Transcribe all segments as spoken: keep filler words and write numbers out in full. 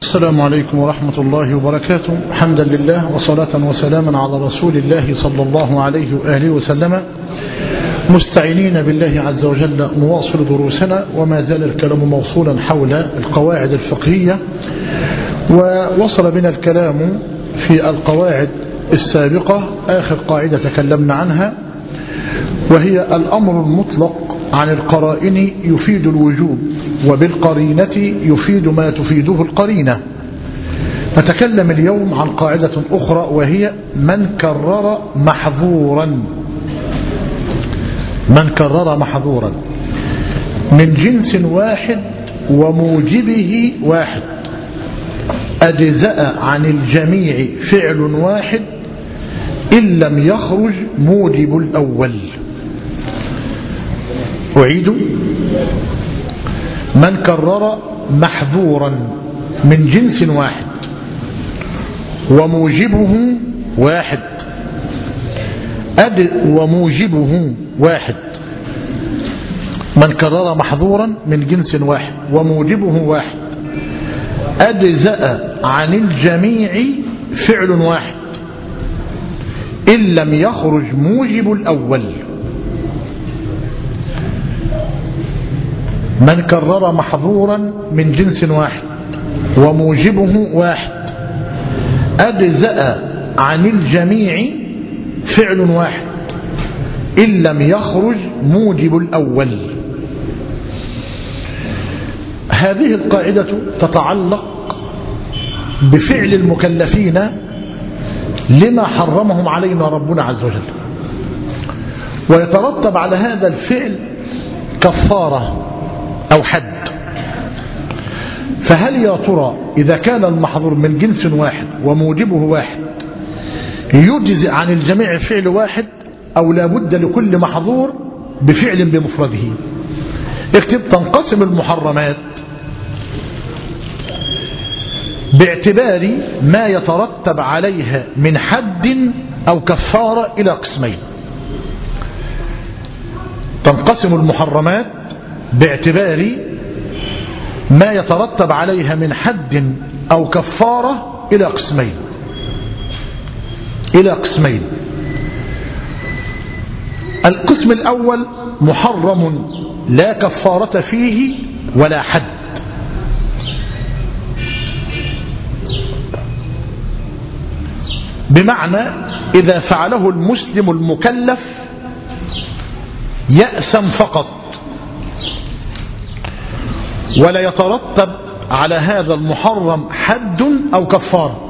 السلام عليكم ورحمة الله وبركاته. حمدا لله وصلاة وسلاما على رسول الله صلى الله عليه وآله وسلم، مستعينين بالله عز وجل نواصل دروسنا، وما زال الكلام موصولا حول القواعد الفقهية. ووصل بنا الكلام في القواعد السابقة آخر قاعدة تكلمنا عنها، وهي الأمر المطلق عن القرائن يفيد الوجوب، وبالقرينة يفيد ما تفيده القرينة. نتكلم اليوم عن قاعدة أخرى، وهي من كرر محظورا من كرر محظورا من جنس واحد وموجبه واحد، أجزأ عن الجميع فعل واحد إن لم يخرج موجب الأول. أعيد: من كرر محظورا من جنس واحد وموجبه واحد أد وموجبه واحد من كرر محظورا من جنس واحد وموجبه واحد أجزأ عن الجميع فعل واحد إن لم يخرج موجب الأول. من كرر محظورا من جنس واحد وموجبه واحد أجزأ عن الجميع فعل واحد إن لم يخرج موجب الأول. هذه القاعدة تتعلق بفعل المكلفين لما حرمهم علينا ربنا عز وجل، ويترتب على هذا الفعل كفارة أو حد. فهل يا ترى إذا كان المحظور من جنس واحد وموجبه واحد يجزئ عن الجميع فعل واحد، أو لا بد لكل محظور بفعل بمفرده؟ اكتب: تنقسم المحرمات باعتبار ما يترتب عليها من حد أو كفارة إلى قسمين. تنقسم المحرمات باعتبار ما يترتب عليها من حد أو كفارة إلى قسمين إلى قسمين القسم الأول محرم لا كفارة فيه ولا حد، بمعنى إذا فعله المسلم المكلف يأثم فقط، ولا يترتب على هذا المحرم حد أو كفارة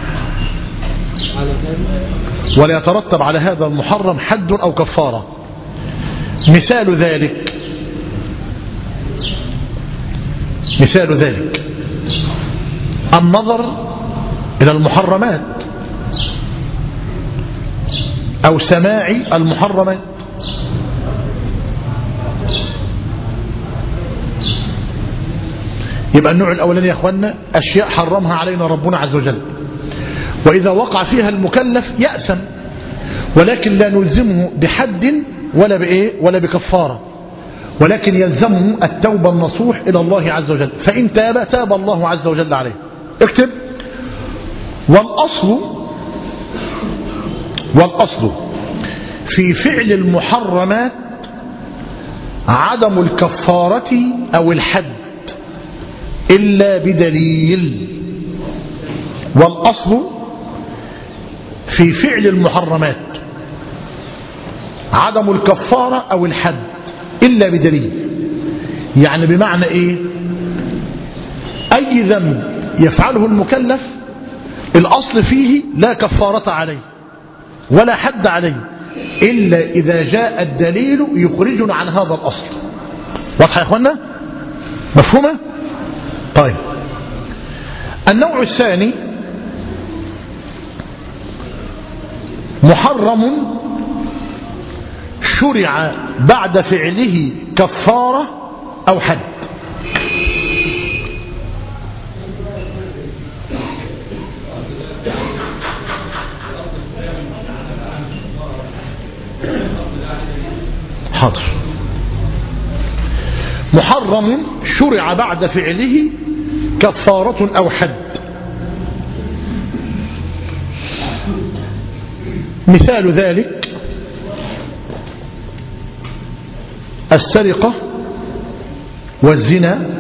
ولا يترتب على هذا المحرم حد أو كفارة. مثال ذلك مثال ذلك النظر إلى المحرمات أو سماع المحرمات. يبقى النوع الأولاني يا أخوانا أشياء حرمها علينا ربنا عز وجل، وإذا وقع فيها المكلف يأثم، ولكن لا نلزمه بحد ولا بإيه ولا بكفارة، ولكن يلزمه التوبة النصوح إلى الله عز وجل، فإن تاب تاب الله عز وجل عليه. اكتب: والأصل والأصل في فعل المحرمات عدم الكفارة أو الحد إلا بدليل. والأصل في فعل المحرمات عدم الكفارة أو الحد إلا بدليل. يعني بمعنى إيه؟ أي ذنب يفعله المكلف الأصل فيه لا كفارة عليه ولا حد عليه إلا إذا جاء الدليل يخرجنا عن هذا الأصل. واضح يا أخوانا؟ مفهومة؟ طيب، النوع الثاني محرم شرع بعد فعله كفارة أو حد. حاضر. محرم شرع بعد فعله كفارة أو حد. مثال ذلك السرقة والزنا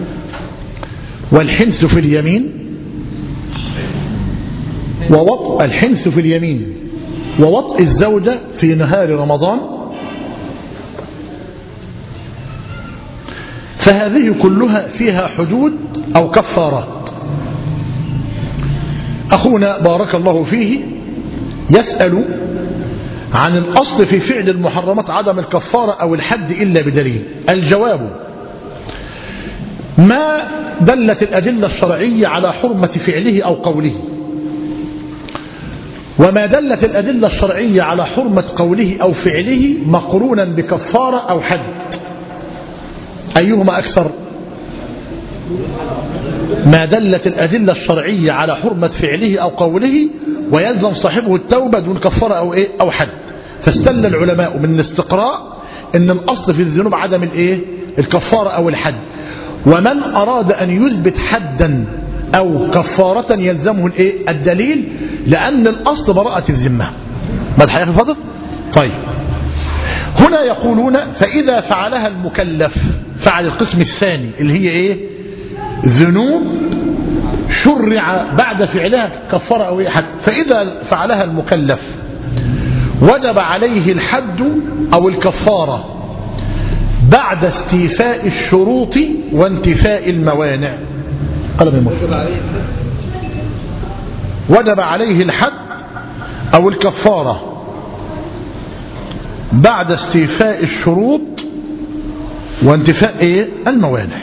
والحنث في اليمين ووطء الحنث في اليمين ووطء الزوجة في نهار رمضان، فهذه كلها فيها حدود أو كفارات. أخونا بارك الله فيه يسأل عن الأصل في فعل المحرمات عدم الكفارة أو الحد إلا بدليل. الجواب: ما دلت الأدلة الشرعية على حرمة فعله أو قوله، وما دلت الأدلة الشرعية على حرمة قوله أو فعله مقرونا بكفارة أو حد، أيهما أكثر؟ ما دلت الأدلة الشرعية على حرمة فعله أو قوله ويلزم صاحبه التوبة دون كفارة أو إيه أو حد. فاستدل العلماء من الاستقراء أن الأصل في الذنوب عدم الإيه الكفارة أو الحد، ومن أراد أن يثبت حدا أو كفارة يلزمه الإيه الدليل، لأن الأصل براءة الذمة. ما الحقيقة الفضل؟ طيب، هنا يقولون فإذا فعلها المكلف، فعل القسم الثاني اللي هي إيه ذنوب شرع بعد فعلها كفارة أو إيه حد، فإذا فعلها المكلف وجب عليه الحد أو الكفارة بعد استيفاء الشروط وانتفاء الموانع. وجب عليه الحد أو الكفارة بعد استيفاء الشروط وانتفاء إيه الموانع.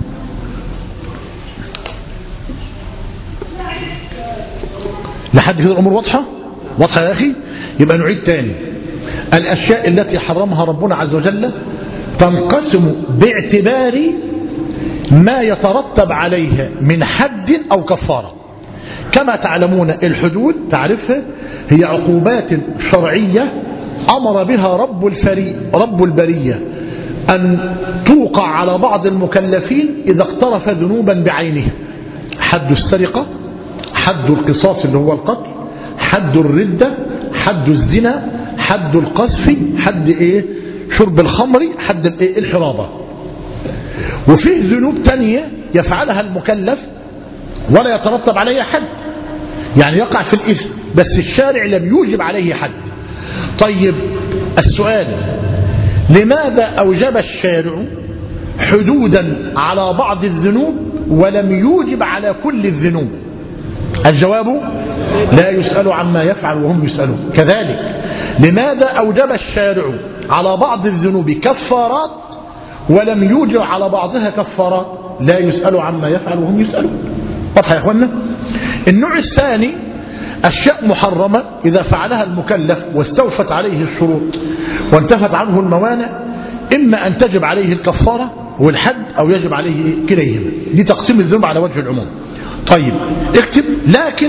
لحد كده الأمور واضحة واضحة يا أخي. يبقى نعيد تاني، الأشياء التي حرمها ربنا عز وجل تنقسم باعتبار ما يترتب عليها من حد أو كفارة. كما تعلمون الحدود تعرفها هي عقوبات شرعية أمر بها رب الفري رب البرية أن توقع على بعض المكلفين إذا اقترف ذنوبا بعينه. حد السرقة، حد القصاص اللي هو القتل، حد الردة، حد الزنا، حد القذف، حد ايه شرب الخمر، حد الايه الحرابة. وفيه ذنوب تانية يفعلها المكلف ولا يترتب عليها حد، يعني يقع في الإثم بس الشارع لم يوجب عليه حد. طيب السؤال: لماذا أوجب الشارع حدودا على بعض الذنوب ولم يوجب على كل الذنوب؟ الجواب: لا يسأل عما يفعل وهم يسألون. كذلك لماذا أوجب الشارع على بعض الذنوب كفارات ولم يوجب على بعضها كفارات؟ لا يسأل عما يفعل وهم يسألون. واضح يا اخوانا؟ النوع الثاني أشياء محرمة إذا فعلها المكلف واستوفت عليه الشروط وانتفت عنه الموانع، إما أن تجب عليه الكفارة والحد أو يجب عليه كليهما. دي تقسيم الذنوب على وجه العموم. طيب اكتب: لكن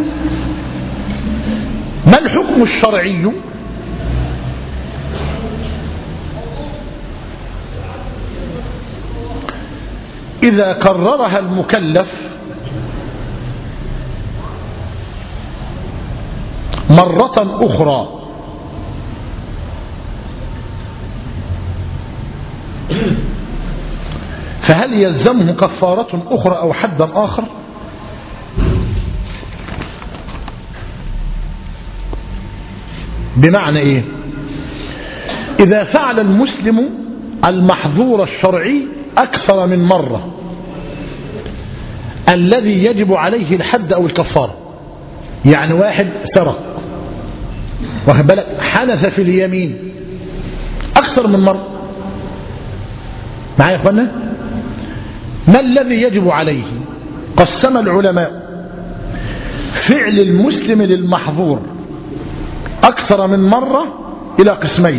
ما الحكم الشرعي إذا كررها المكلف مرة أخرى؟ فهل يلزمه كفارة أخرى أو حدا آخر؟ بمعنى إيه؟ إذا فعل المسلم المحظور الشرعي أكثر من مرة الذي يجب عليه الحد أو الكفارة، يعني واحد سرق واخد بالك حنث في اليمين أكثر من مرة، معايا يا اخوانا؟ ما الذي يجب عليه؟ قسم العلماء فعل المسلم للمحظور أكثر من مرة إلى قسمين.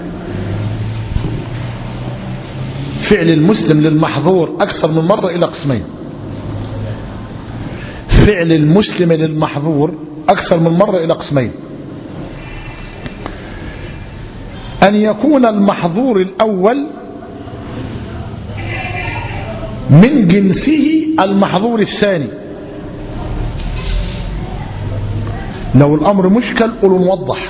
فعل المسلم للمحظور أكثر من مرة إلى قسمين. فعل المسلم للمحظور أكثر من مرة إلى قسمين: أن يكون المحظور الأول من جنسه المحظور الثاني. لو الأمر مشكل قولوا نوضح.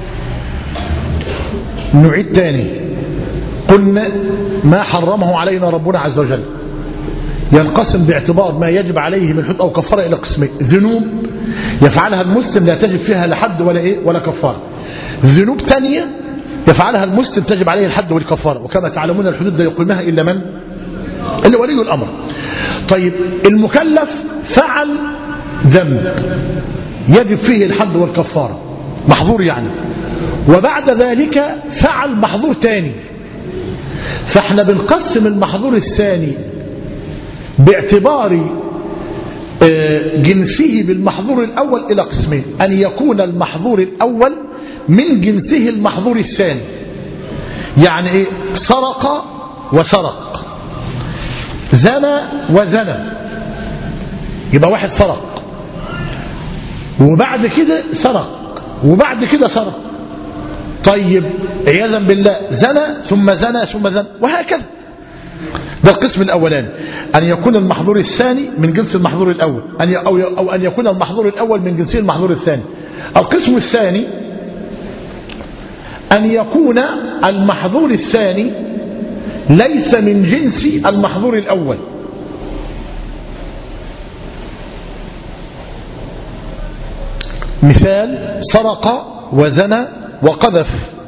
نعيد تاني. قلنا ما حرمه علينا ربنا عز وجل ينقسم باعتبار ما يجب عليه من حد أو كفارة إلى قسمين: ذنوب يفعلها المسلم لا تجب فيها لا حد ولا إيه ولا كفارة، ذنوب ثانية يفعلها المسلم تجب عليه الحد والكفارة، وكما تعلمون الحدود لا يقيمها إلا من؟ إلا ولي الأمر. طيب المكلف فعل ذنب يجب فيه الحد والكفارة، محظور يعني، وبعد ذلك فعل محظور ثاني، فاحنا بنقسم المحظور الثاني باعتبار جنسه بالمحظور الأول إلى قسمين: أن يكون المحظور الأول من جنسه المحظور الثاني. يعني إيه؟ سرق وسرق، زنى وزنى، يبقى واحد سرق وبعد كده سرق وبعد كده سرق. طيب عياذا بالله زنى ثم زنى ثم زنى، وهكذا. ده القسم الأولاني، أن يكون المحظور الثاني من جنس المحظور الأول، أن أو أن يكون المحظور الأول من جنسه المحظور الثاني. القسم الثاني أن يكون المحظور الثاني ليس من جنس المحظور الأول. مثال: سرق وزنى وقذف.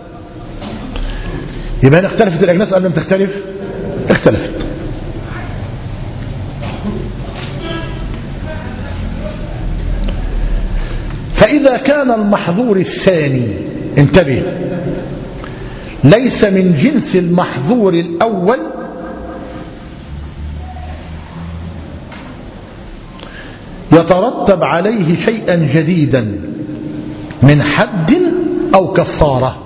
يبقى هنا اختلفت الأجناس أم لم تختلف؟ اختلفت. فإذا كان المحظور الثاني، انتبه، ليس من جنس المحظور الأول، يترتب عليه شيئا جديدا من حد أو كفارة.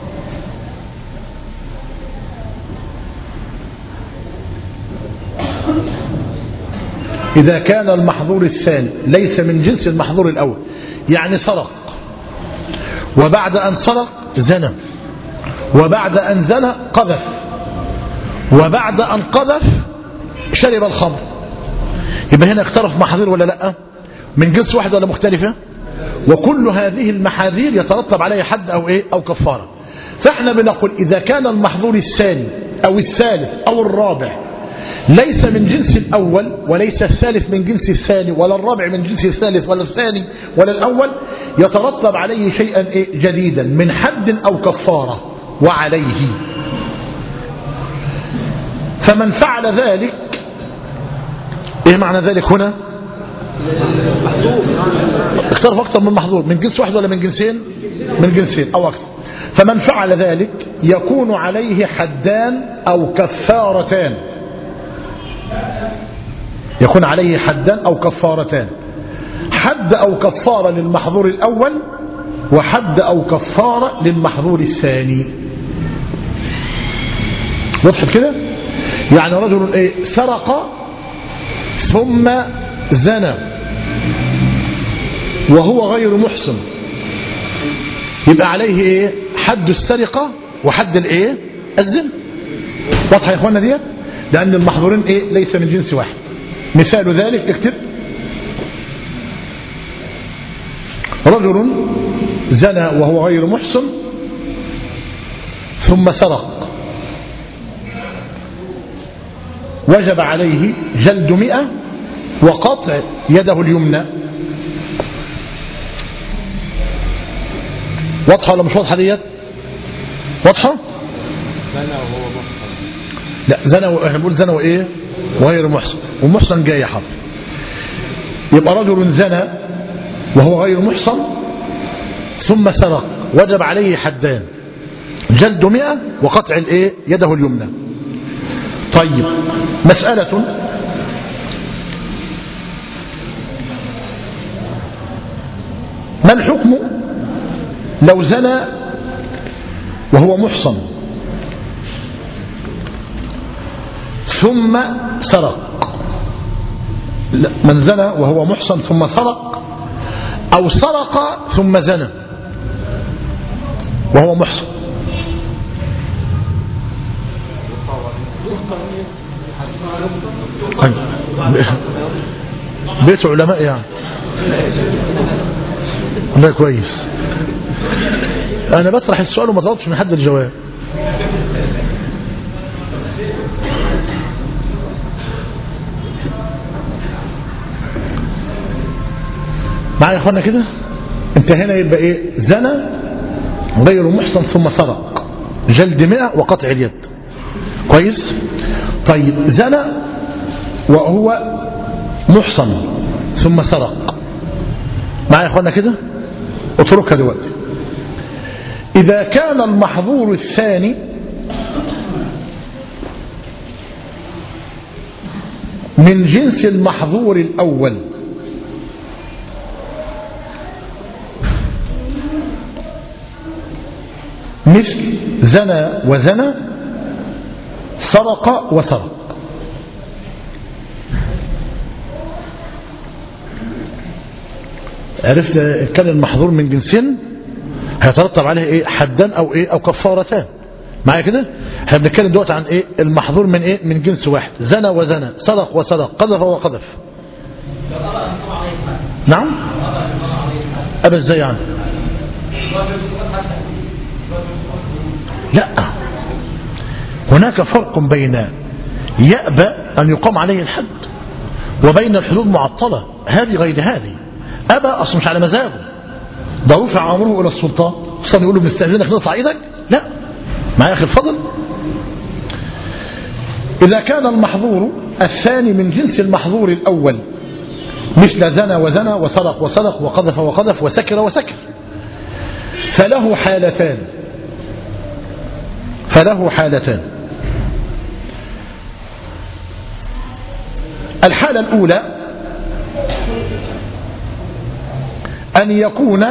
إذا كان المحظور الثاني ليس من جنس المحظور الأول، يعني سرق وبعد أن سرق زنى وبعد أن زنى قذف وبعد أن قذف شرب الخمر، يبقى هنا اختلف محاذير ولا لا؟ من جنس واحد ولا مختلفة؟ وكل هذه المحاذير يترتب عليها حد أو إيه أو كفارة. فاحنا بنقول إذا كان المحظور الثاني أو الثالث أو الرابع ليس من جنس الأول، وليس الثالث من جنس الثاني، ولا الرابع من جنس الثالث ولا الثاني ولا الأول، يترتب عليه شيئا إيه جديدا من حد أو كفارة وعليه. فمن فعل ذلك، ايه معنى ذلك هنا؟ اختلف اكثر من محظور، من جنس واحد ولا من جنسين؟ من جنسين او اكثر. فمن فعل ذلك يكون عليه حدان او كفارتان، يكون عليه حدان او كفارتان، حد او كفارة للمحظور الاول وحد او كفارة للمحظور الثاني. وضحت كده؟ يعني رجل ايه سرق ثم زنى وهو غير محصن، يبقى عليه ايه حد السرقة وحد الايه الزنا. واضحة يا اخوانا ديت؟ لان المحظورين ايه ليس من جنس واحد. مثال ذلك اكتب: رجل زنى وهو غير محصن ثم سرق، وجب عليه جلد مئة وقطع يده اليمنى. واضحة ولا مش واضحة ديت؟ واضحة؟ زنى وهو محصن. لا زنى، احنا بنقول زنى وايه؟ وغير محصن، ومحصن جاي حرف. يبقى رجل زنى وهو غير محصن ثم سرق، وجب عليه حدان: جلد مئة وقطع الايه؟ يده اليمنى. طيب مسألة: ما الحكم لو زنى وهو محصن ثم سرق؟ من زنى وهو محصن ثم سرق، أو سرق ثم زنى وهو محصن؟ طيب. بيت علماء يعني. لا كويس. انا بطرح السؤال وما طلبتش من حد الجواب. معايا يا اخوانا كده؟ انت هنا يبقى ايه؟ زنى غير محصن ثم سرق، جلد مئة وقطع اليد. كويس؟ طيب زنى وهو محصن ثم سرق، معايا يا اخوانا كده؟ اتركها دلوقتي. إذا كان المحظور الثاني من جنس المحظور الأول مثل زنى وزنى، سرق وسرق. عرفت كان المحظور من جنسين هيترتب عليه ايه؟ حدان او ايه؟ او كفارتان. معايا كده؟ احنا بنتكلم دلوقتي عن ايه؟ المحظور من ايه؟ من جنس واحد، زنى وزنى، سرق وسرق، قذف وقذف. نعم؟ ابا ازاي يعني؟ لا، هناك فرق بين يأبى أن يقام عليه الحد وبين الحدود معطلة. هذه غير هذه. أبى أصلا مش على مزاجه، ده رفع أمره إلى السلطان، أصلا يقول له بنستأذنك نقطع إيدك. لا، معايا أخي الفضل. إذا كان المحظور الثاني من جنس المحظور الأول مثل زنى وزنى وسرق وسرق وقذف وقذف وسكر وسكر، فله حالتان فله حالتان الحالة الأولى أن يكون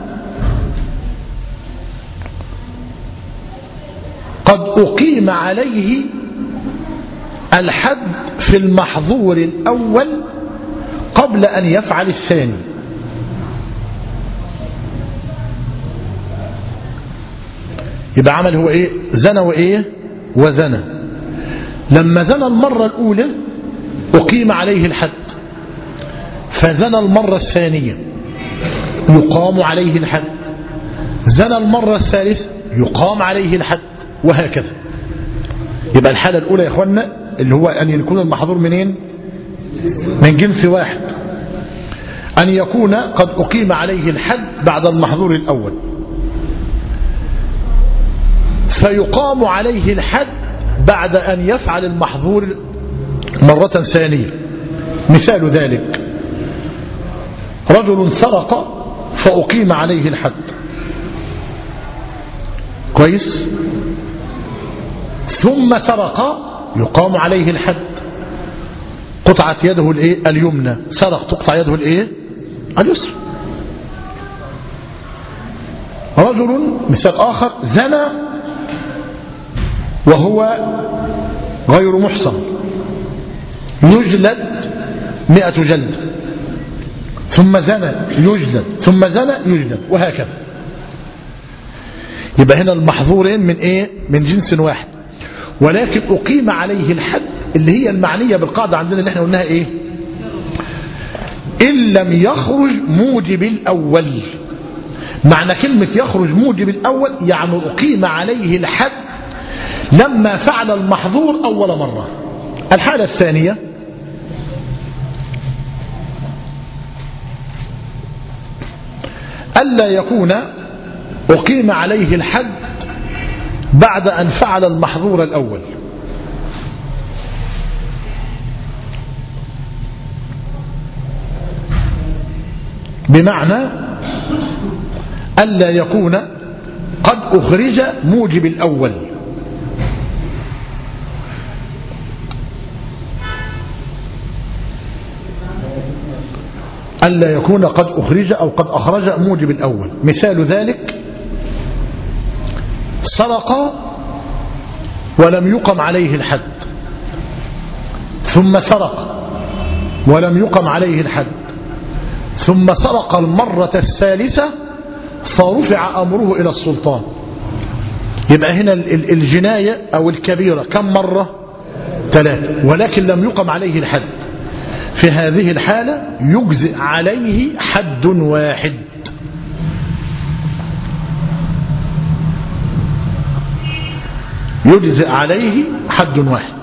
قد أقيم عليه الحد في المحظور الأول قبل أن يفعل الثاني. يبقى عمل هو ايه؟ زنى وايه؟ وزنى. لما زنى المرة الأولى أقيم عليه الحد، فزنى المرة الثانية يقام عليه الحد، زنى المرة الثالثة يقام عليه الحد، وهكذا. يبقى الحالة الأولى يا إخوانا اللي هو أن يكون المحظور منين؟ من جنس واحد، أن يكون قد أقيم عليه الحد بعد المحظور الأول، فيقام عليه الحد بعد أن يفعل المحظور مرة ثانية. مثال ذلك رجل سرق فأقيم عليه الحد. كويس؟ ثم سرق يقام عليه الحد، قطعت يده الايه؟ اليمنى. سرق تقطع يده الايه؟ اليسرى. رجل مثال آخر زنى وهو غير محصن، يجلد مئة جلد، ثم زنى يجلد، ثم زنى يجلد، وهكذا. يبقى هنا المحظورين من ايه؟ من جنس واحد، ولكن أقيم عليه الحد اللي هي المعنية بالقاعدة عندنا اللي احنا قلناها ايه؟ إن لم يخرج موجب الأول. معنى كلمة يخرج موجب الأول يعني أقيم عليه الحد لما فعل المحظور أول مرة. الحالة الثانية ألا يكون أقيم عليه الحد بعد أن فعل المحظور الأول، بمعنى ألا يكون قد أخرج موجب الأول. ألا يكون قد أخرج أو قد أخرج موجب الأول. مثال ذلك سرق ولم يقم عليه الحد، ثم سرق ولم يقم عليه الحد، ثم سرق المرة الثالثة فرفع أمره إلى السلطان. يبقى هنا الجناية أو الكبيرة كم مرة؟ ثلاثة، ولكن لم يقم عليه الحد. في هذه الحالة يجزئ عليه حد واحد. يجزئ عليه حد واحد.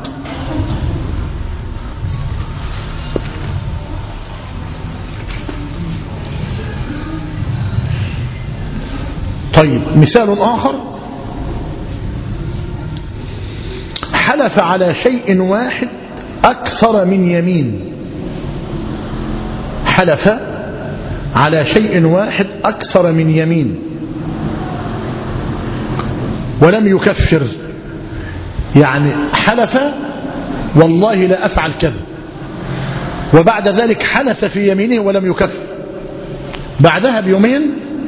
طيب مثال آخر: حلف على شيء واحد أكثر من يمين. حلف على شيء واحد أكثر من يمين ولم يكفر، يعني حلف والله لا أفعل كذا، وبعد ذلك حلف في يمينه ولم يكفر، بعدها بيومين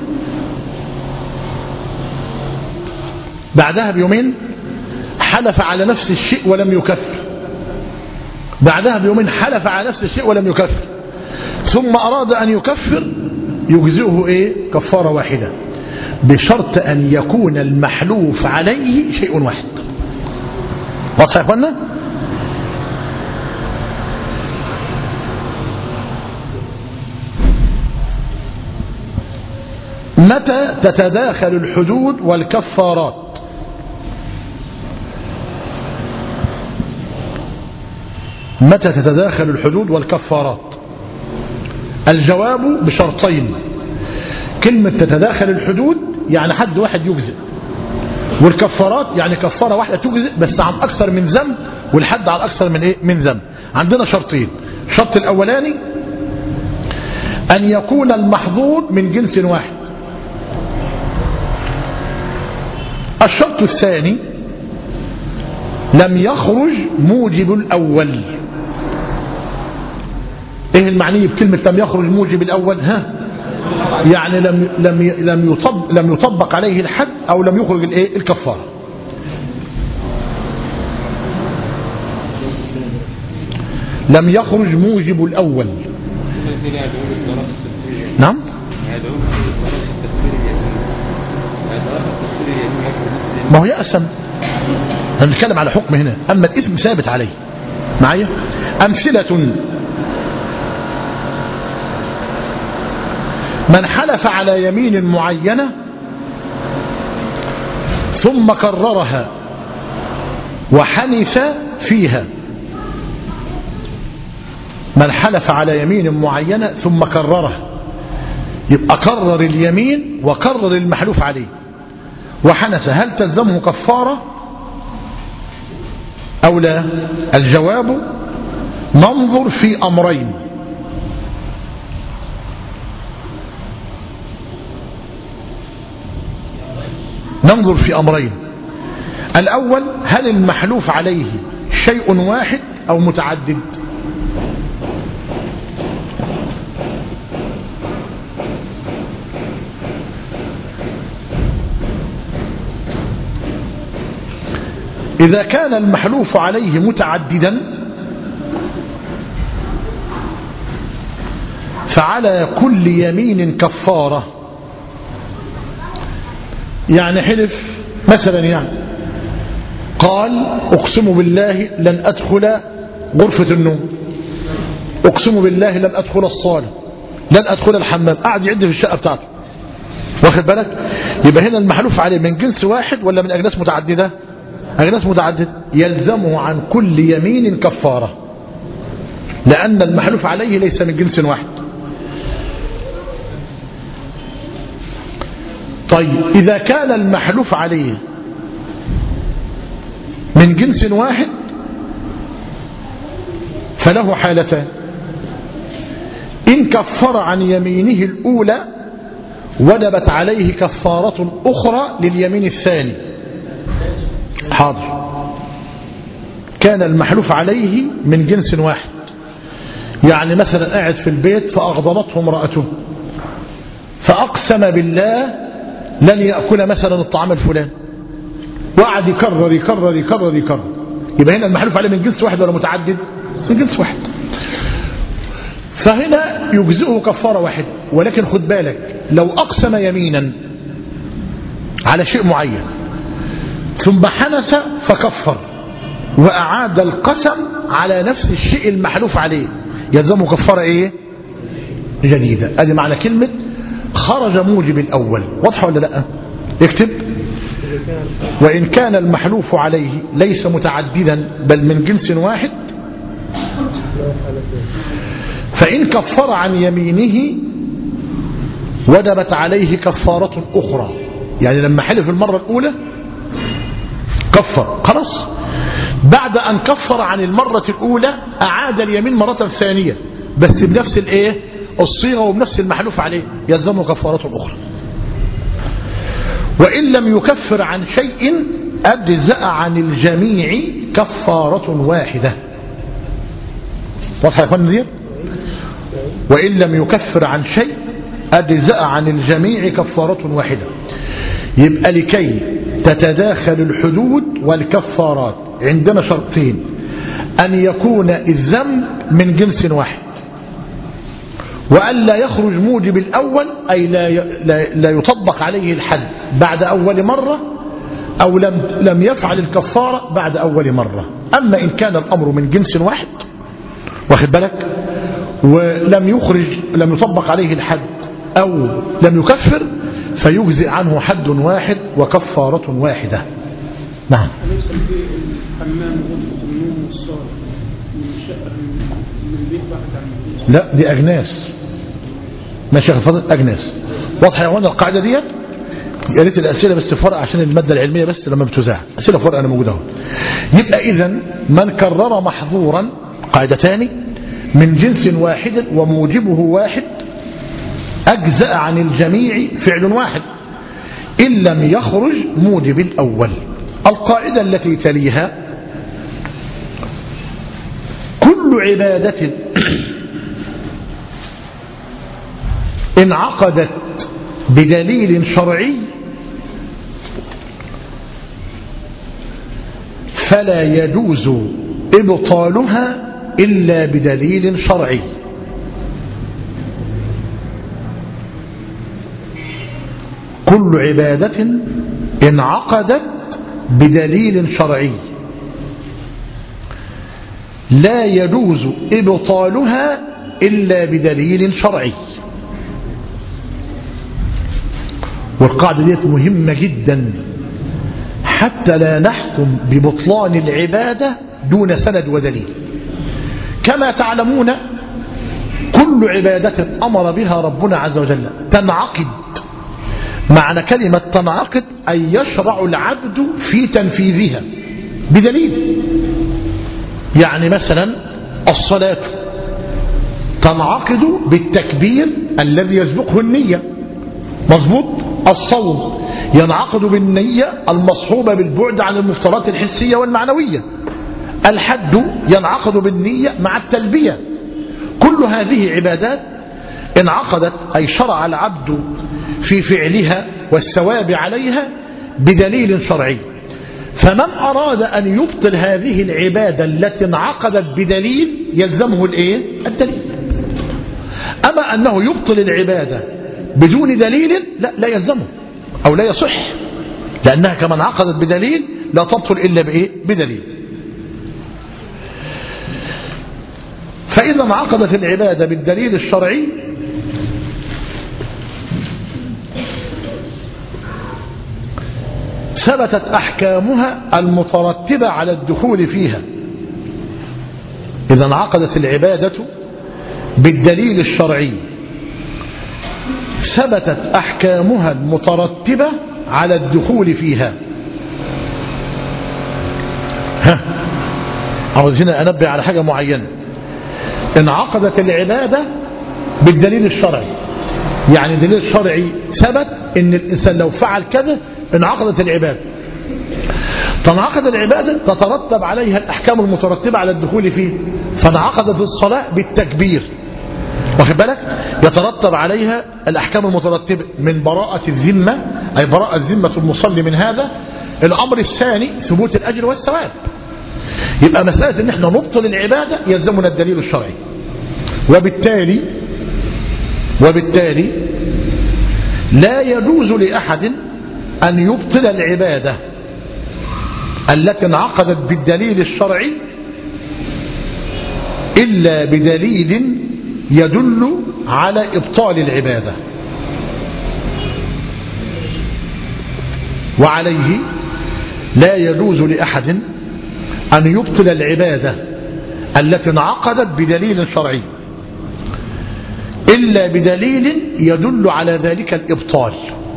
بعدها بيومين حلف على نفس الشيء ولم يكفر، بعدها بيومين حلف على نفس الشيء ولم يكفر، ثم أراد أن يكفر، يجزئه إيه؟ كفارة واحدة، بشرط أن يكون المحلوف عليه شيء واحد. واضح يا أخوانا؟ متى تتداخل الحدود والكفارات؟ متى تتداخل الحدود والكفارات؟ الجواب بشرطين. كلمة تتداخل الحدود يعني حد واحد يجزئ، والكفارات يعني كفارة واحدة تجزئ بس عن أكثر من ذنب، والحد عن أكثر من إيه؟ من ذنب. عندنا شرطين: الشرط الأولاني أن يكون المحظور من جنس واحد. الشرط الثاني لم يخرج موجب الأول. ايه المعني بكلمة لم يخرج موجب الأول؟ ها يعني لم لم لم يطبق لم يطبق عليه الحد او لم يخرج الايه؟ الكفارة. لم يخرج موجب الأول. نعم. ما هو يأسم، هنتكلم على حكم هنا، أما الإثم ثابت عليه. معايا؟ أمثلة: من حلف على يمين معينة ثم كررها وحنث فيها. من حلف على يمين معينة ثم كررها، يبقى كرر اليمين وكرر المحلوف عليه وحنث، هل تلزمه كفارة أو لا؟ الجواب: ننظر في أمرين. ننظر في أمرين. الأول: هل المحلوف عليه شيء واحد أو متعدد؟ إذا كان المحلوف عليه متعددا فعلى كل يمين كفارة. يعني حلف مثلا، يعني قال: أقسم بالله لن أدخل غرفة النوم، أقسم بالله لن أدخل الصالة، لن أدخل الحمام، قاعد يعد في الشقة بتاعته. واخد بالك؟ يبقى هنا المحلوف عليه من جنس واحد ولا من أجناس متعددة؟ أجناس متعددة. يلزمه عن كل يمين كفارة، لأن المحلوف عليه ليس من جنس واحد. طيب إذا كان المحلوف عليه من جنس واحد فله حالتان: إن كفر عن يمينه الأولى وجبت عليه كفارة أخرى لليمين الثاني. حاضر. كان المحلوف عليه من جنس واحد، يعني مثلا قاعد في البيت فأغضبته امرأته فأقسم بالله لن يأكل مثلا الطعام الفلاني، وقعد يكرر يكرر يكرر يكرر، يبقى هنا المحلوف عليه من جنس واحد ولا متعدد؟ من جنس واحد. فهنا يجزئه كفارة واحدة. ولكن خد بالك، لو أقسم يمينا على شيء معين ثم حنث فكفر، وأعاد القسم على نفس الشيء المحلوف عليه يلزمه كفارة إيه؟ جديدة. هذه معنى كلمة خرج موجب الأول. واضح ولا لا؟ اكتب: وإن كان المحلوف عليه ليس متعددا بل من جنس واحد فإن كفر عن يمينه وجبت عليه كفارة أخرى. يعني لما حلف المرة الأولى كفر خلاص، بعد أن كفر عن المرة الأولى أعاد اليمين مرة ثانية بس بنفس الايه الصيغة وبنفس المحلوف عليه يلزمه كفارة أخرى. وإن لم يكفر عن شيء أجزأ عن الجميع كفارة واحدة. واضح يا اخوان دي؟ وإن لم يكفر عن شيء أجزأ عن الجميع كفارة واحدة. يبقى لكي تتداخل الحدود والكفارات عندنا شرطين: أن يكون الذنب من جنس واحد، وأن لا يخرج موجب الأول أي لا لا يطبق عليه الحد بعد أول مرة، أو لم لم يفعل الكفارة بعد أول مرة. أما إن كان الأمر من جنس واحد واخد بالك ولم يخرج لم يطبق عليه الحد أو لم يكفر فيجزئ عنه حد واحد وكفارة واحدة. نعم. أليس في الحمام غرفة النوم والصالة من شقة من بيت واحد عن البيت؟ لا، دي أجناس. ماشي يا فضل، أجناس. واضحة يا وانا القاعدة ديت؟ يا ريت الأسئلة بس فرق عشان المادة العلمية بس لما بتذاع أسئلة فرق أنا موجودة اهو. يبقى إذن من كرر محظورا قاعدتان من جنس واحد وموجبه واحد أجزأ عن الجميع فعل واحد إن لم يخرج موجب الأول. القاعدة التي تليها: كل عبادة انعقدت بدليل شرعي فلا يجوز إبطالها إلا بدليل شرعي. كل عبادة انعقدت بدليل شرعي لا يجوز إبطالها إلا بدليل شرعي. والقاعدة دي مهمة جدا حتى لا نحكم ببطلان العبادة دون سند ودليل. كما تعلمون كل عبادة أمر بها ربنا عز وجل تنعقد. معنى كلمة تنعقد أي يشرع العبد في تنفيذها بدليل. يعني مثلا الصلاة تنعقد بالتكبير الذي يسبقه النية، مظبوط. الصوم ينعقد بالنية المصحوبة بالبعد عن المفترات الحسية والمعنوية. الحج ينعقد بالنية مع التلبية. كل هذه عبادات انعقدت أي شرع العبد في فعلها والثواب عليها بدليل شرعي. فمن أراد أن يبطل هذه العبادة التي انعقدت بدليل يلزمه الايه؟ الدليل. أما أنه يبطل العبادة بدون دليل لا لا يلزمه أو لا يصح، لأنها كما انعقدت بدليل لا تبطل إلا بإيه؟ بدليل. فإذا انعقدت العبادة بالدليل الشرعي ثبتت أحكامها المترتبة على الدخول فيها. إذا انعقدت العبادة بالدليل الشرعي ثبتت أحكامها المترتبة على الدخول فيها. ها عاوز هنا أنبه على حاجة معينة. انعقدت العبادة بالدليل الشرعي، يعني دليل شرعي ثبت ان الإنسان لو فعل كذا انعقدت العبادة. تنعقد العبادة تترتب عليها الأحكام المترتبة على الدخول فيه. فانعقدت الصلاة بالتكبير، واخد بالك، يترتب عليها الأحكام المترتبة من براءة الذمة أي براءة ذمة المصلي من هذا الأمر. الثاني ثبوت الأجر والثواب. يبقى مسألة ان احنا نبطل العبادة يلزمنا الدليل الشرعي. وبالتالي وبالتالي لا يجوز لأحد أن يبطل العبادة التي انعقدت بالدليل الشرعي إلا بدليل يدل على إبطال العبادة. وعليه لا يجوز لأحد أن يبطل العبادة التي انعقدت بدليل شرعي إلا بدليل يدل على ذلك الإبطال.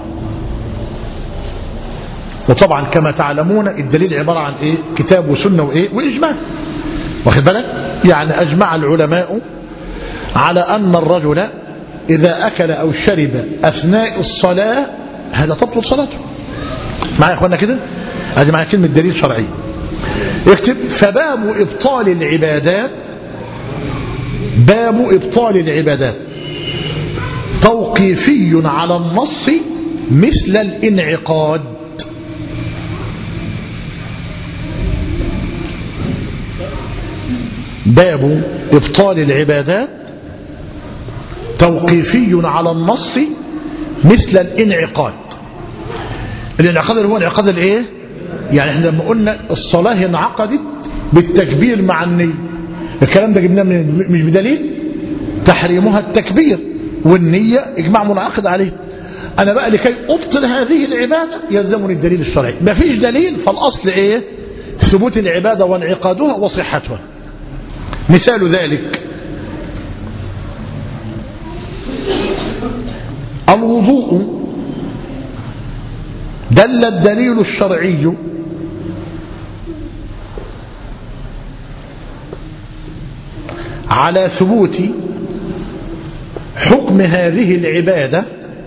وطبعا كما تعلمون الدليل عبارة عن إيه؟ كتاب وسنة وإيه؟ وإجماع. واخد بالك؟ يعني أجمع العلماء على أن الرجل إذا أكل أو شرب أثناء الصلاة هذا تبطل صلاته. معايا يا أخوانا كده؟ هذه معايا كلمة دليل شرعي. اكتب: فباب إبطال العبادات باب إبطال العبادات توقيفي على النص مثل الانعقاد. باب إبطال العبادات توقيفي على النص مثل الانعقاد. الانعقاد اللي هو انعقاد الايه؟ يعني احنا لما قلنا الصلاة انعقدت بالتكبير مع النية، الكلام ده جبناه من مش بدليل تحريمها التكبير والنية إجماع منعقد عليه. أنا بقى لكي أبطل هذه العبادة يلزمني الدليل الشرعي. ما فيش دليل فالأصل إيه؟ ثبوت العبادة وانعقادها وصحتها. مثال ذلك الوضوء. دل الدليل الشرعي على ثبوت حكم هذه العبادة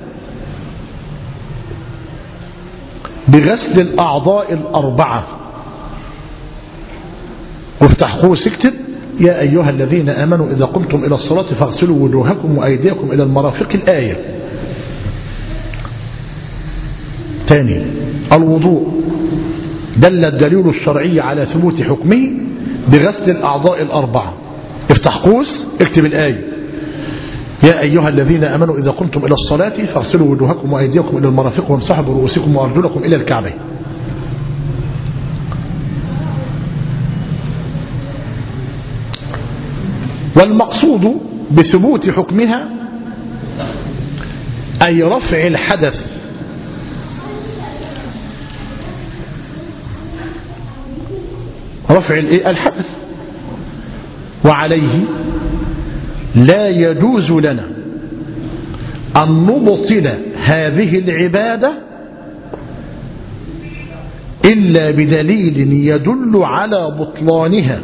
بغسل الأعضاء الأربعة. وافتح قوس اكتب: يا أيها الذين آمنوا إذا قمتم إلى الصلاة فاغسلوا وجوهكم وأيديكم إلى المرافق. الآية. ثاني: الوضوء دل الدليل الشرعي على ثبوت حكمه بغسل الأعضاء الأربعة. افتح قوس اكتب الآية: يا أيها الذين آمنوا إذا قمتم إلى الصلاة فاغسلوا وجوهكم وأيديكم إلى المرافق وامسحوا برؤوسكم وأرجلكم إلى الكعبين. والمقصود بثبوت حكمها أي رفع الحدث رفع الحدث. وعليه لا يجوز لنا أن نبطل هذه العبادة إلا بدليل يدل على بطلانها،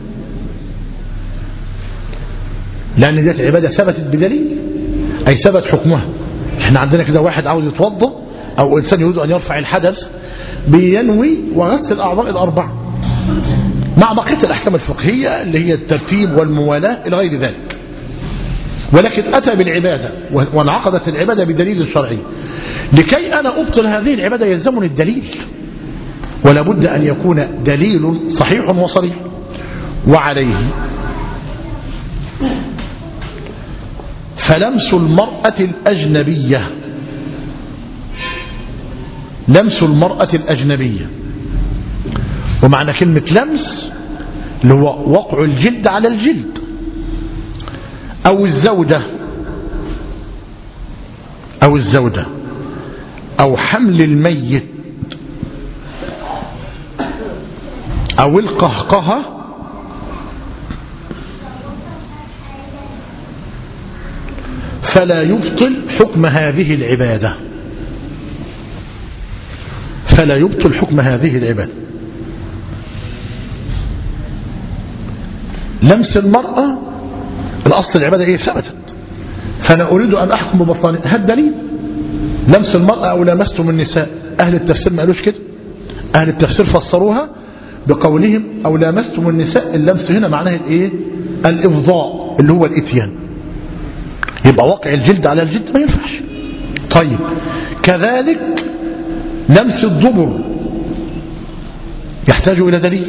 لأن ذات العبادة ثبتت بدليل أي ثبت حكمها. احنا عندنا كده واحد عاوز يتوضأ أو إنسان يريد أن يرفع الحدث بينوي وغسل الأعضاء الأربعة مع بقية الأحكام الفقهية اللي هي الترتيب والموالاة إلى غير ذلك، ولكن أتى بالعبادة وانعقدت العبادة بدليل شرعي. لكي أنا أبطل هذه العبادة يلزمني الدليل، ولا بد أن يكون دليل صحيح وصريح. وعليه فلمس المرأة الأجنبية لمس المرأة الأجنبية ومعنى كلمة لمس اللي هو وقع الجلد على الجلد، أو الزوجة أو الزوجة أو حمل الميت أو القهقهة فلا يبطل حكم هذه العبادة فلا يبطل حكم هذه العبادة. لمس المرأة الأصل العبادة إيه؟ ثبتت، فأنا أريد أن أحكم ببطلان. هذا الدليل لمس المرأة أو لمستم النساء. أهل التفسير ما قالوش كده، أهل التفسير فسروها بقولهم أو لمستم النساء. اللمس هنا معناه الإيه؟ الإفضاء اللي هو الإتيان، يبقى وقع الجلد على الجلد ما ينفعش. طيب كذلك لمس الضبر يحتاج إلى دليل.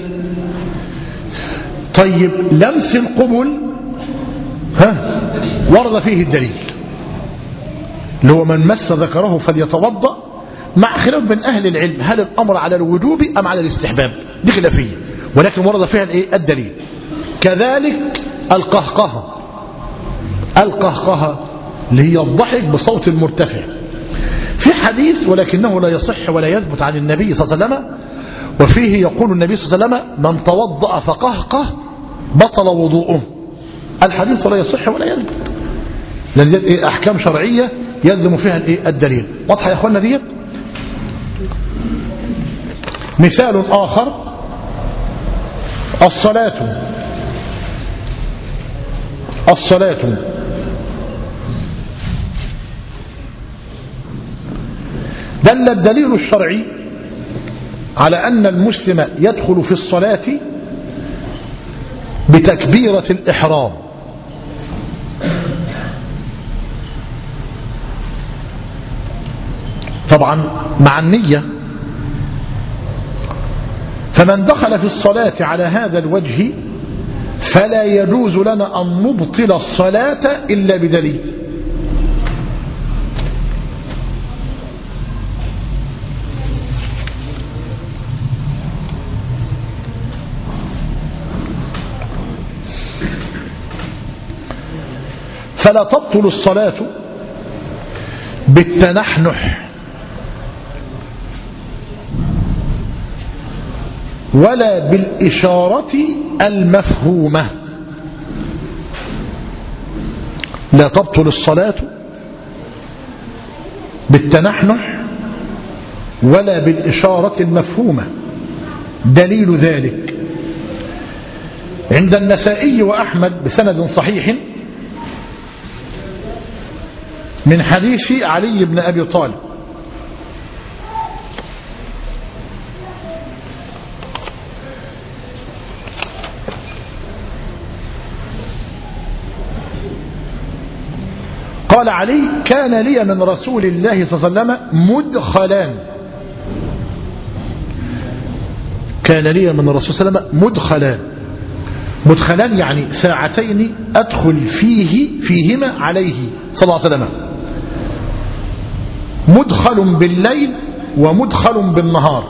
طيب لمس القبل ها ورد فيه الدليل اللي هو من مس ذكره فليتوضأ مع خلاف بين أهل العلم هل الأمر على الوجوب أم على الاستحباب، دي خلافية، ولكن ورد فيها الايه الدليل. كذلك القهقهة، القهقهة اللي هي الضحك بصوت مرتفع، في حديث ولكنه لا يصح ولا يثبت عن النبي صلى الله عليه وسلم، وفيه يقول النبي صلى الله عليه وسلم من توضأ فقهقه بطل وضوءه. الحديث لا يصح ولا يثبت، لأن دي أحكام شرعية يلزم فيها الدليل. واضحة يا أخوانا دي؟ مثال آخر الصلاة، الصلاة دل الدليل الشرعي على أن المسلم يدخل في الصلاة بتكبيرة الإحرام، طبعا مع النية. فمن دخل في الصلاة على هذا الوجه فلا يجوز لنا أن نبطل الصلاة إلا بدليل. فلا تبطل الصلاة بالتنحنح ولا بالإشارة المفهومة. لا تبطل الصلاة بالتنحنح ولا بالإشارة المفهومة. دليل ذلك عند النسائي وأحمد بسند صحيح من حديث علي بن أبي طالب قال علي كان لي من رسول الله صلى الله عليه وسلم مدخلان، كان لي من الرسول صلى الله عليه وسلم مدخلان، مدخلان يعني ساعتين أدخل فيه فيهما عليه صلى الله عليه وسلم، مدخل بالليل ومدخل بالنهار.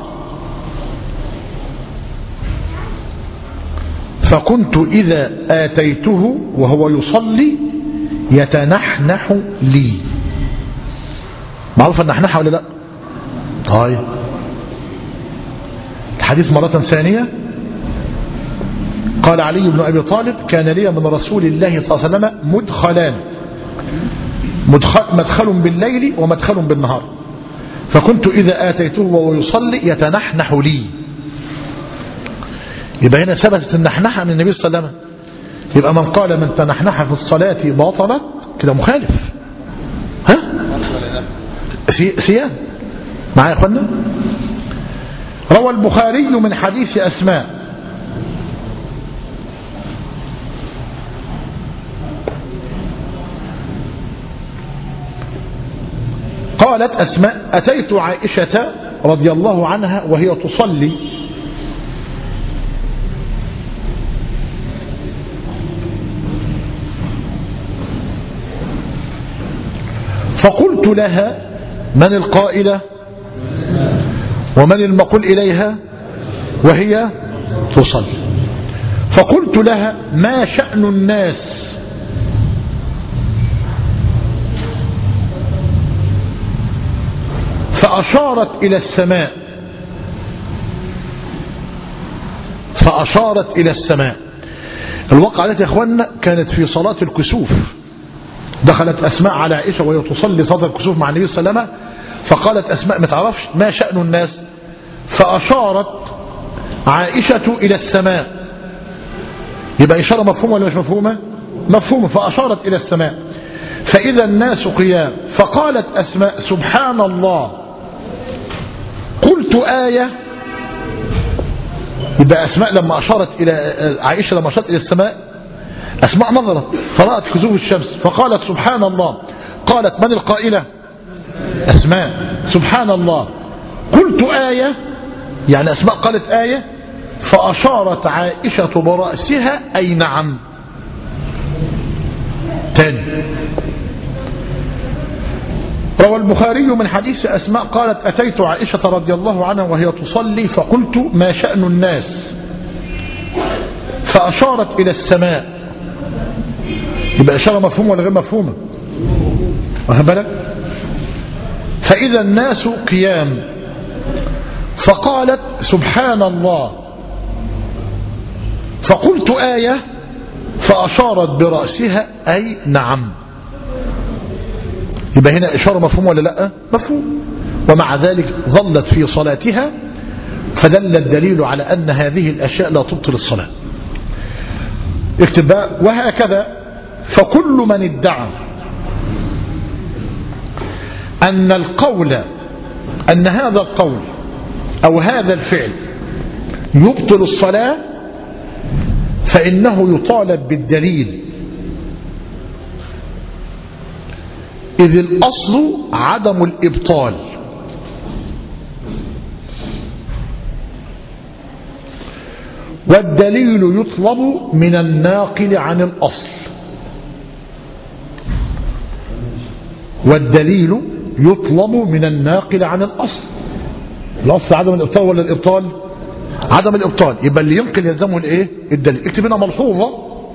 فكنت إذا آتيته وهو يصلي يتنحنح لي. معروف النحنحة ولا لا؟ طيب الحديث مرة ثانية قال علي بن أبي طالب كان لي من رسول الله صلى الله عليه وسلم مدخلان، مدخل, مدخل بالليل ومدخل بالنهار، فكنت إذا آتيته وهو يصلي يتنحنح لي. يبقى هنا ثبتت النحنحة من النبي صلى الله عليه وسلم. يبقى من قال من تنحنح في الصلاة باطلت كده مخالف، ها في صيام معايا يا اخوانا. روى البخاري من حديث أسماء قالت أسماء أتيت عائشة رضي الله عنها وهي تصلي فقلت لها من القائلة ومن المقول إليها وهي تصلي، فقلت لها ما شأن الناس فأشارت إلى السماء، فأشارت إلى السماء. الواقعة التي يا أخوانا كانت في صلاة الكسوف، دخلت أسماء على عائشة وهي تصلي صلاة الكسوف مع النبي صلى الله عليه وسلم، فقالت أسماء ما تعرفش ما شأن الناس، فأشارت عائشة إلى السماء. يبقى إشارة مفهومة ولا مش مفهومة؟ مفهومة. فأشارت إلى السماء فإذا الناس قيام، فقالت أسماء سبحان الله قلت آية. يبقى أسماء لما أشارت إلى عائشة لما أشارت إلى السماء أسماء نظرت فرأت كسوف الشمس فقالت سبحان الله، قالت من القائلة؟ أسماء. سبحان الله قلت آية، يعني أسماء قالت آية، فأشارت عائشة برأسها أي نعم. تاني روى البخاري من حديث أسماء قالت أتيت عائشة رضي الله عنها وهي تصلي فقلت ما شأن الناس فأشارت إلى السماء. يبقى إشارة مفهومة ولا غير مفهومة؟ واخد بالك؟ فإذا الناس قيام فقالت سبحان الله فقلت آية فأشارت برأسها أي نعم. يبقى هنا إشارة مفهوم ولا لا؟ مفهوم. ومع ذلك ظلت في صلاتها فدل الدليل على أن هذه الأشياء لا تبطل الصلاة. اكتب بقى وهكذا فكل من ادعى أن القول أن هذا القول أو هذا الفعل يبطل الصلاة فإنه يطالب بالدليل، إذ الأصل عدم الإبطال، والدليل يطلب من الناقل عن الأصل. والدليل يطلب من الناقل عن الأصل. الأصل عدم الإبطال ولا الإبطال؟ عدم الإبطال. يبقى اللي ينقل يلزمه الإيه؟ الدليل. اكتب هنا ملحوظة،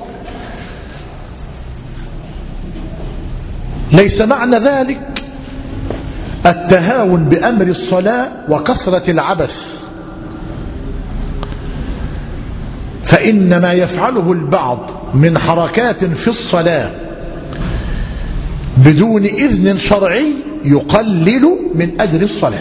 ليس معنى ذلك التهاون بأمر الصلاة وكثرة العبث، فإن ما يفعله البعض من حركات في الصلاة بدون إذن شرعي يقلل من أجر الصلاة.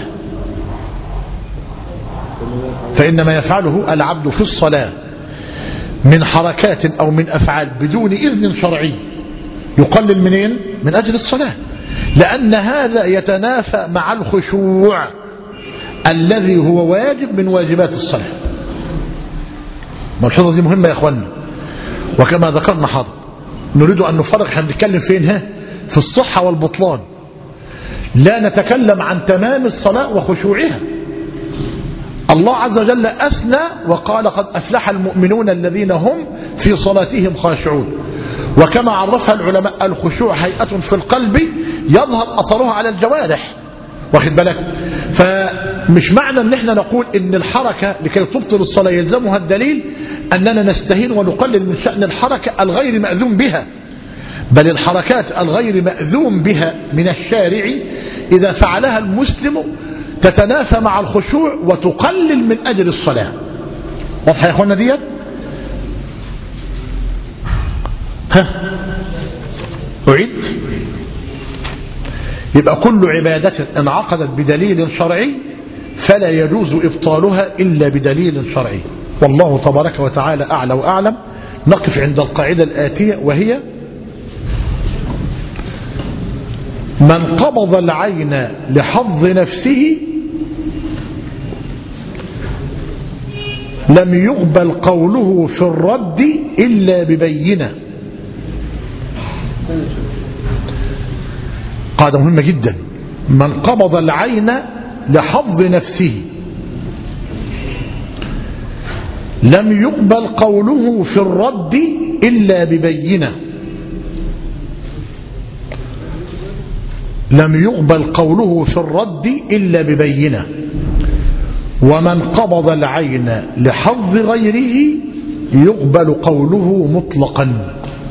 فإن ما يفعله العبد في الصلاة من حركات أو من أفعال بدون إذن شرعي يقلل منين؟ من أجل الصلاة، لأن هذا يتنافى مع الخشوع الذي هو واجب من واجبات الصلاة. ملحوظة دي مهمة يا أخوانا، وكما ذكرنا حاضر نريد أن نفرق. احنا بنتكلم فين؟ ها في الصحة والبطلان، لا نتكلم عن تمام الصلاة وخشوعها. الله عز وجل أثنى وقال قد أفلح المؤمنون الذين هم في صلاتهم خاشعون. وكما عرفها العلماء الخشوع هيئة في القلب يظهر أثرها على الجوارح، واخد بالك؟ فمش معنى ان احنا نقول ان الحركة لكي تبطل الصلاة يلزمها الدليل اننا نستهين ونقلل من شأن الحركة الغير مأذون بها، بل الحركات الغير مأذون بها من الشارع إذا فعلها المسلم تتنافى مع الخشوع وتقلل من أجل الصلاة. واضح يا اخوانا ديت؟ ها أعيد؟ يبقى كل عبادة انعقدت بدليل شرعي فلا يجوز إبطالها إلا بدليل شرعي. والله تبارك وتعالى أعلى وأعلم. نقف عند القاعدة الآتية وهي من قبض العين لحظ نفسه لم يقبل قوله في الرد إلا ببينة. قاعدة مهمة جدا. من قبض العين لحظ نفسه لم يقبل قوله في الرد إلا ببينة. لم يقبل قوله في الرد إلا ببينة. ومن قبض العين لحظ غيره يقبل قوله مطلقا.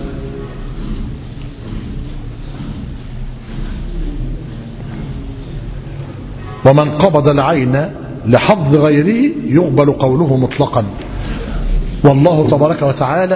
ومن قبض العين لحظ غيره يقبل قوله مطلقا. والله تبارك وتعالى